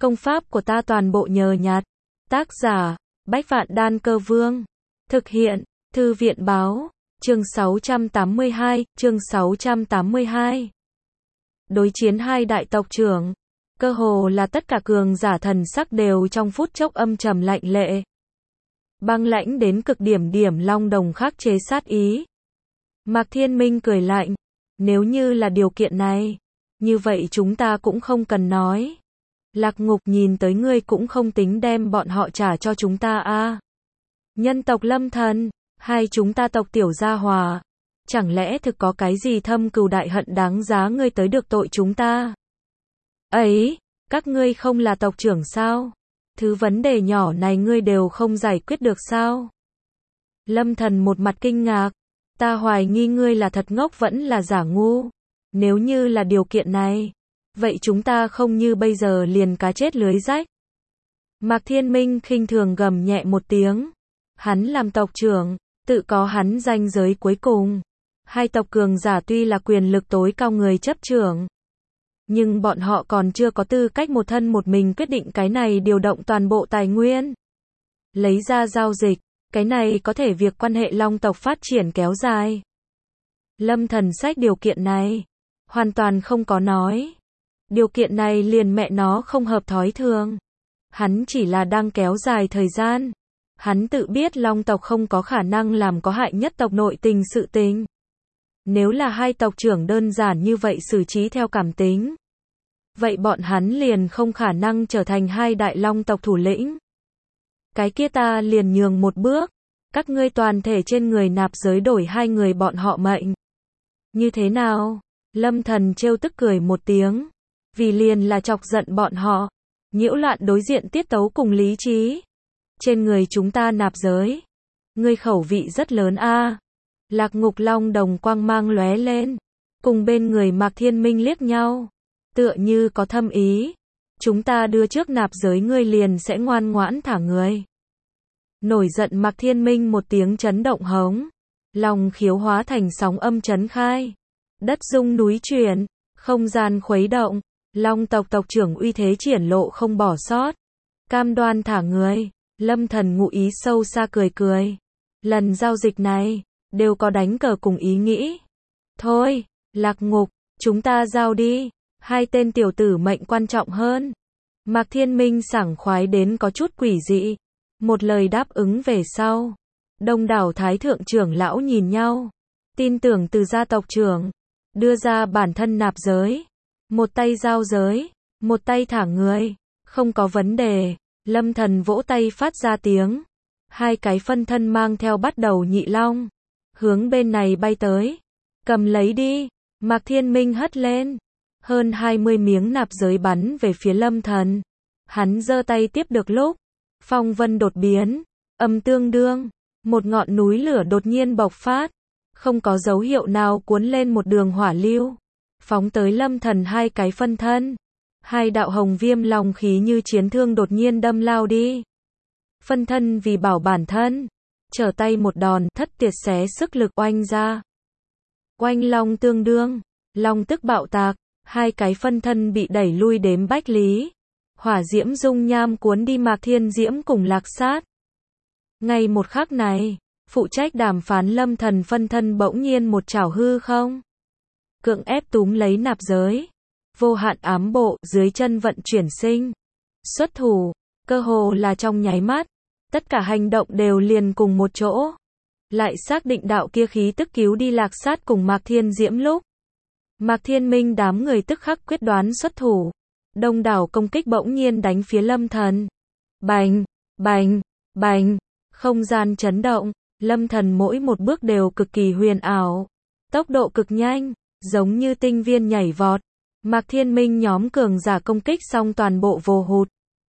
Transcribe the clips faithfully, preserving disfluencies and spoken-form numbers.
Công pháp của ta toàn bộ nhờ nhặt. Tác giả, Bách Vạn Đan Cơ Vương. Thực hiện, Thư viện Báo. Chương sáu trăm tám mươi hai, chương sáu trăm tám mươi hai. Đối chiến hai đại tộc trưởng. Cơ hồ là tất cả cường giả thần sắc đều trong phút chốc âm trầm lạnh lệ. Băng lãnh đến cực điểm, điểm long đồng khắc chế sát ý. Mạc Thiên Minh cười lạnh. Nếu như là điều kiện này, như vậy chúng ta cũng không cần nói. Lạc Ngục, nhìn tới ngươi cũng không tính đem bọn họ trả cho chúng ta a. À. Nhân tộc Lâm Thần, hai chúng ta tộc tiểu gia hòa, chẳng lẽ thực có cái gì thâm cừu đại hận đáng giá ngươi tới được tội chúng ta? Ấy, các ngươi không là tộc trưởng sao? Thứ vấn đề nhỏ này ngươi đều không giải quyết được sao? Lâm Thần một mặt kinh ngạc, ta hoài nghi ngươi là thật ngốc vẫn là giả ngu. Nếu như là điều kiện này, vậy chúng ta không như bây giờ liền cá chết lưới rách. Mạc Thiên Minh khinh thường gầm nhẹ một tiếng. Hắn làm tộc trưởng, tự có hắn ranh giới cuối cùng. Hai tộc cường giả tuy là quyền lực tối cao người chấp trưởng, nhưng bọn họ còn chưa có tư cách một thân một mình quyết định cái này điều động toàn bộ tài nguyên. Lấy ra giao dịch, cái này có thể việc quan hệ long tộc phát triển kéo dài. Lâm Thần sách điều kiện này, hoàn toàn không có nói. Điều kiện này liền mẹ nó không hợp thói thường. Hắn chỉ là đang kéo dài thời gian. Hắn tự biết long tộc không có khả năng làm có hại nhất tộc nội tình sự tình. Nếu là hai tộc trưởng đơn giản như vậy xử trí theo cảm tính, vậy bọn hắn liền không khả năng trở thành hai đại long tộc thủ lĩnh. Cái kia ta liền nhường một bước, các ngươi toàn thể trên người nạp giới đổi hai người bọn họ mệnh. Như thế nào? Lâm Thần trêu tức cười một tiếng, vì liền là chọc giận bọn họ, nhiễu loạn đối diện tiết tấu cùng lý trí. Trên người chúng ta nạp giới, ngươi khẩu vị rất lớn a. À. Lạc Ngục long đồng quang mang lóe lên, cùng bên người Mạc Thiên Minh liếc nhau, tựa như có thâm ý. Chúng ta đưa trước nạp giới ngươi liền sẽ ngoan ngoãn thả người. Nổi giận Mạc Thiên Minh một tiếng chấn động hống, lòng khiếu hóa thành sóng âm chấn khai, đất rung núi chuyển, không gian khuấy động, long tộc tộc trưởng uy thế triển lộ không bỏ sót, cam đoan thả người. Lâm Thần ngụ ý sâu xa cười cười. Lần giao dịch này, đều có đánh cờ cùng ý nghĩ. Thôi, Lạc Ngục, chúng ta giao đi. Hai tên tiểu tử mệnh quan trọng hơn. Mạc Thiên Minh sảng khoái đến có chút quỷ dị. Một lời đáp ứng về sau. Đông đảo thái thượng trưởng lão nhìn nhau. Tin tưởng từ gia tộc trưởng. Đưa ra bản thân nạp giới. Một tay giao giới. Một tay thả người. Không có vấn đề. Lâm Thần vỗ tay phát ra tiếng. Hai cái phân thân mang theo bắt đầu nhị long. Hướng bên này bay tới. Cầm lấy đi. Mạc Thiên Minh hất lên. Hơn hai mươi miếng nạp giới bắn về phía Lâm Thần. Hắn giơ tay tiếp được lúc. Phong vân đột biến. Âm tương đương. Một ngọn núi lửa đột nhiên bộc phát. Không có dấu hiệu nào cuốn lên một đường hỏa lưu. Phóng tới Lâm Thần hai cái phân thân. Hai đạo hồng viêm long khí như chiến thương đột nhiên đâm lao đi. Phân thân vì bảo bản thân, trở tay một đòn thất tiệt xé sức lực oanh ra. Oanh long tương đương, long tức bạo tạc, hai cái phân thân bị đẩy lui đếm bách lý. Hỏa diễm dung nham cuốn đi Mạc Thiên Diễm cùng Lạc Sát. Ngay một khắc này, phụ trách đàm phán Lâm Thần phân thân bỗng nhiên một chảo hư không. Cưỡng ép túm lấy nạp giới. Vô hạn ám bộ dưới chân vận chuyển sinh. Xuất thủ, cơ hồ là trong nháy mắt. Tất cả hành động đều liền cùng một chỗ. Lại xác định đạo kia khí tức cứu đi Lạc Sát cùng Mạc Thiên Diễm lúc. Mạc Thiên Minh đám người tức khắc quyết đoán xuất thủ. Đông đảo công kích bỗng nhiên đánh phía Lâm Thần. Bành, bành, bành. Không gian chấn động. Lâm Thần mỗi một bước đều cực kỳ huyền ảo. Tốc độ cực nhanh, giống như tinh viên nhảy vọt. Mạc Thiên Minh nhóm cường giả công kích xong toàn bộ vô hụt.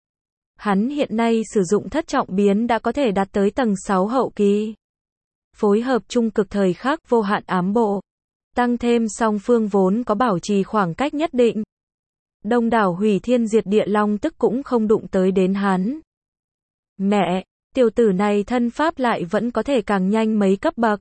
Hắn hiện nay sử dụng thất trọng biến đã có thể đạt tới tầng sáu hậu kỳ. Phối hợp trung cực thời khắc vô hạn ám bộ. Tăng thêm song phương vốn có bảo trì khoảng cách nhất định. Đông đảo hủy thiên diệt địa long tức cũng không đụng tới đến hắn. Mẹ, tiểu tử này thân pháp lại vẫn có thể càng nhanh mấy cấp bậc.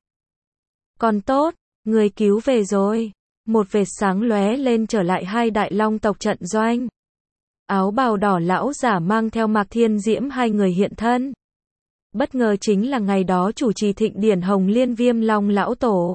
Còn tốt, người cứu về rồi. Một vệt sáng lóe lên trở lại hai đại long tộc trận doanh. áo bào đỏ lão giả mang theo Mạc Thiên Diễm hai người hiện thân. Bất ngờ chính là ngày đó chủ trì thịnh điển Hồng Liên Viêm Long lão tổ.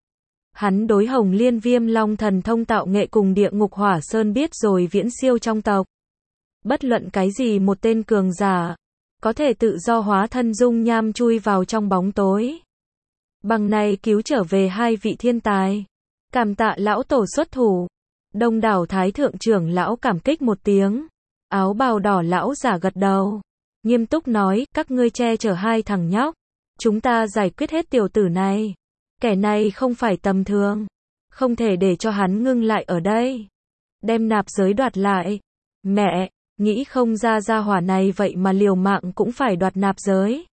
Hắn đối Hồng Liên Viêm Long thần thông tạo nghệ cùng Địa Ngục Hỏa Sơn biết rồi viễn siêu trong tộc. Bất luận cái gì một tên cường giả, có thể tự do hóa thân dung nham chui vào trong bóng tối. Bằng này cứu trở về hai vị thiên tài. Cảm tạ lão tổ xuất thủ. Đông đảo thái thượng trưởng lão cảm kích một tiếng. Áo bào đỏ lão giả gật đầu. Nghiêm túc nói, các ngươi che chở hai thằng nhóc. Chúng ta giải quyết hết tiểu tử này. Kẻ này không phải tầm thường. Không thể để cho hắn ngưng lại ở đây. Đem nạp giới đoạt lại. Mẹ, nghĩ không ra gia hỏa này vậy mà liều mạng cũng phải đoạt nạp giới.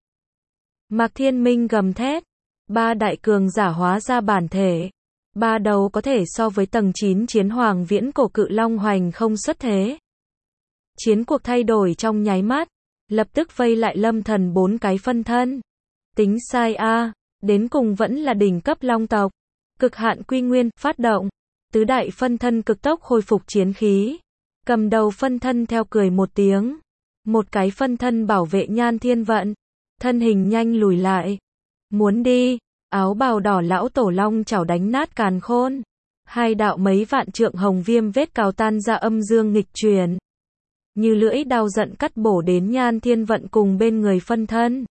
Mạc Thiên Minh gầm thét. Ba đại cường giả hóa ra bản thể. Ba đầu có thể so với tầng chín chiến hoàng viễn cổ cự long hoành không xuất thế. Chiến cuộc thay đổi trong nháy mắt. Lập tức vây lại Lâm Thần bốn cái phân thân. Tính sai a, đến cùng vẫn là đỉnh cấp long tộc. Cực hạn quy nguyên, phát động. Tứ đại phân thân cực tốc khôi phục chiến khí. Cầm đầu phân thân theo cười một tiếng. Một cái phân thân bảo vệ Nhan Thiên Vận. Thân hình nhanh lùi lại. Muốn đi, áo bào đỏ lão tổ long chảo đánh nát càn khôn. Hai đạo mấy vạn trượng hồng viêm vết cào tan ra âm dương nghịch truyền. Như lưỡi đao giận cắt bổ đến Nhan Thiên Vận cùng bên người phân thân.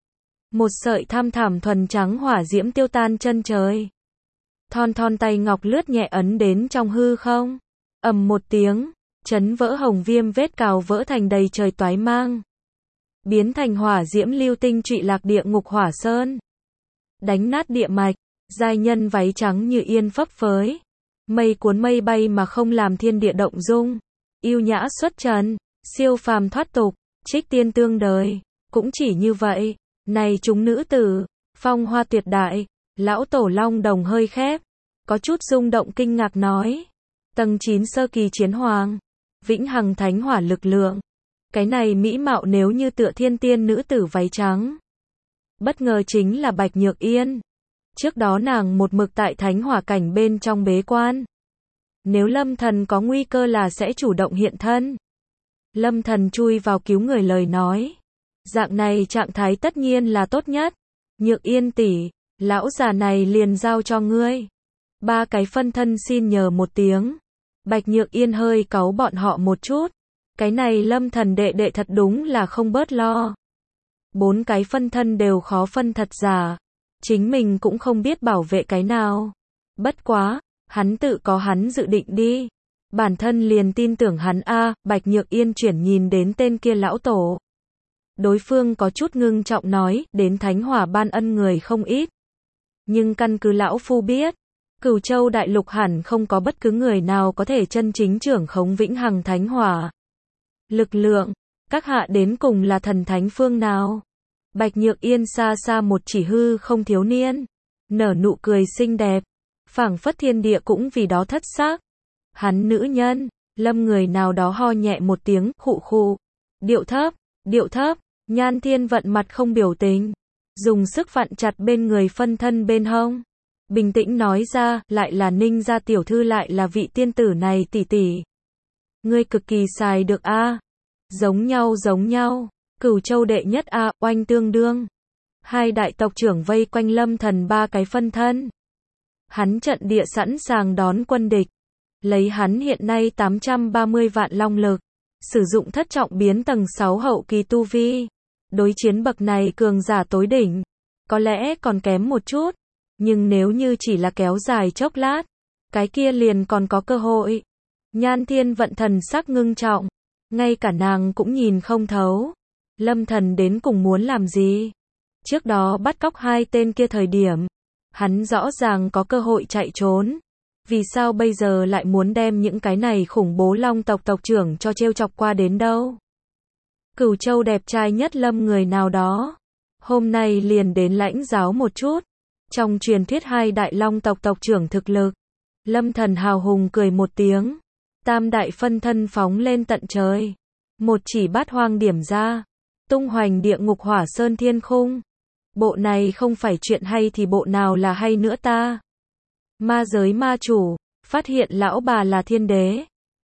Một sợi tham thảm thuần trắng hỏa diễm tiêu tan chân trời. Thon thon tay ngọc lướt nhẹ ấn đến trong hư không. Ầm một tiếng, chấn vỡ hồng viêm vết cào vỡ thành đầy trời toái mang. Biến thành hỏa diễm lưu tinh trụy lạc địa ngục hỏa sơn. Đánh nát địa mạch, giai nhân váy trắng như yên phấp phới. Mây cuốn mây bay mà không làm thiên địa động dung. Yêu nhã xuất trần, siêu phàm thoát tục, trích tiên tương đời. Cũng chỉ như vậy, này chúng nữ tử, phong hoa tuyệt đại. Lão tổ long đồng hơi khép, có chút rung động kinh ngạc nói. Tầng chín sơ kỳ chiến hoàng, vĩnh hằng thánh hỏa lực lượng. Cái này mỹ mạo nếu như tựa thiên tiên nữ tử váy trắng. Bất ngờ chính là Bạch Nhược Yên. Trước đó nàng một mực tại thánh hỏa cảnh bên trong bế quan. Nếu Lâm Thần có nguy cơ là sẽ chủ động hiện thân. Lâm Thần chui vào cứu người lời nói. Dạng này trạng thái tất nhiên là tốt nhất. Nhược Yên tỷ, lão già này liền giao cho ngươi. Ba cái phân thân xin nhờ một tiếng. Bạch Nhược Yên hơi cáu bọn họ một chút. Cái này Lâm Thần đệ đệ thật đúng là không bớt lo. Bốn cái phân thân đều khó phân thật giả. Chính mình cũng không biết bảo vệ cái nào. Bất quá, hắn tự có hắn dự định đi. Bản thân liền tin tưởng hắn a. À, Bạch Nhược Yên chuyển nhìn đến tên kia lão tổ. Đối phương có chút ngưng trọng nói, đến thánh hỏa ban ân người không ít. Nhưng căn cứ lão phu biết, Cửu Châu đại lục hẳn không có bất cứ người nào có thể chân chính trưởng khống vĩnh hằng thánh hỏa. Lực lượng, các hạ đến cùng là thần thánh phương nào? Bạch Nhược Yên xa xa một chỉ hư không thiếu niên, nở nụ cười xinh đẹp, phảng phất thiên địa cũng vì đó thất sắc. Hắn nữ nhân, Lâm người nào đó ho nhẹ một tiếng, khụ khụ, điệu thấp, điệu thấp. Nhan Thiên Vận mặt không biểu tình, dùng sức vặn chặt bên người phân thân bên hông. Bình tĩnh nói ra, lại là Ninh gia tiểu thư lại là vị tiên tử này tỷ tỷ. Ngươi cực kỳ xài được a. À. Giống nhau giống nhau, Cửu Châu đệ nhất a, à, oanh tương đương. Hai đại tộc trưởng vây quanh Lâm Thần ba cái phân thân. Hắn trận địa sẵn sàng đón quân địch. Lấy hắn hiện nay tám trăm ba mươi vạn long lực, sử dụng thất trọng biến tầng sáu hậu kỳ tu vi. Đối chiến bậc này cường giả tối đỉnh, có lẽ còn kém một chút, nhưng nếu như chỉ là kéo dài chốc lát, cái kia liền còn có cơ hội. Nhan Thiên Vận thần sắc ngưng trọng, ngay cả nàng cũng nhìn không thấu. Lâm Thần đến cùng muốn làm gì? Trước đó bắt cóc hai tên kia thời điểm, hắn rõ ràng có cơ hội chạy trốn. Vì sao bây giờ lại muốn đem những cái này khủng bố long tộc tộc trưởng cho trêu chọc qua đến đâu? Cửu Châu đẹp trai nhất Lâm người nào đó, hôm nay liền đến lãnh giáo một chút. Trong truyền thuyết hai đại long tộc tộc trưởng thực lực. Lâm Thần hào hùng cười một tiếng. Tam đại phân thân phóng lên tận trời. Một chỉ bát hoang điểm ra. Tung hoành địa ngục hỏa sơn thiên khung. Bộ này không phải chuyện hay thì bộ nào là hay nữa ta? Ma giới ma chủ, phát hiện lão bà là thiên đế.